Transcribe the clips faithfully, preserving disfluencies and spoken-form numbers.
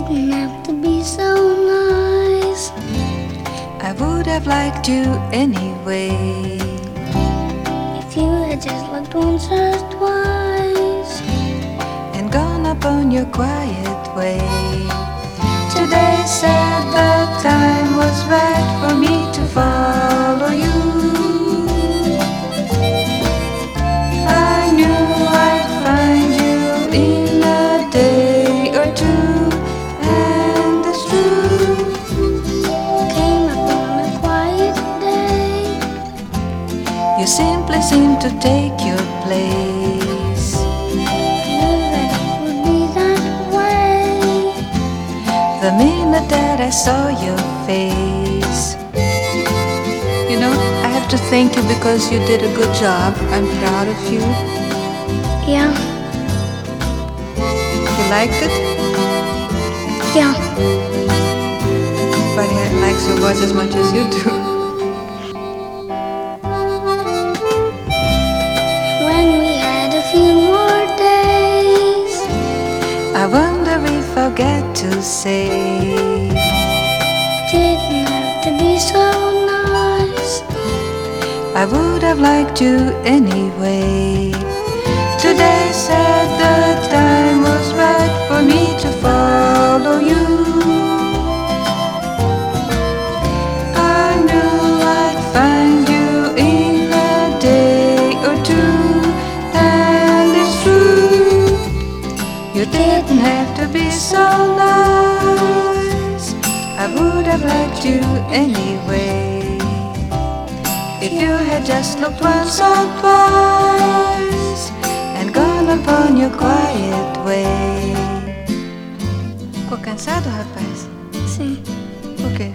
didn't have to be so nice. I would have liked you anyway. If you had just looked once or twice and gone upon your quiet way. Today said the time was right for me to follow you. I knew I'd find you in a day or two, and it's true. Came up on a quiet day. You simply seem to take your place. Knew that it would be that way. The minute that I saw your face. You know, I have to thank you because you did a good job. I'm proud of you. Yeah, You liked it? yeah. Nobody likes your voice as much as you do. When we had a few more days, I wonder if I'll get to say didn't have to be so nice. I would have liked you anyway. Today said the time was right for me to follow you. I knew I'd find you in a day or two, and it's true. You didn't have to be so nice. I would have liked you anyway. If you had just looked once or twice and gone upon your quiet way. Ficou cansado, rapaz? Sim, Por quê?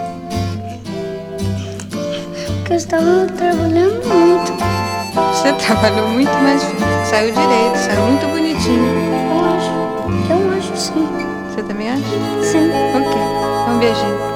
porque eu estava trabalhando muito. Você trabalhou muito, mas saiu direito, saiu muito bonitinho. Eu acho, eu acho sim. Você também acha? Sim. Ok, um beijinho.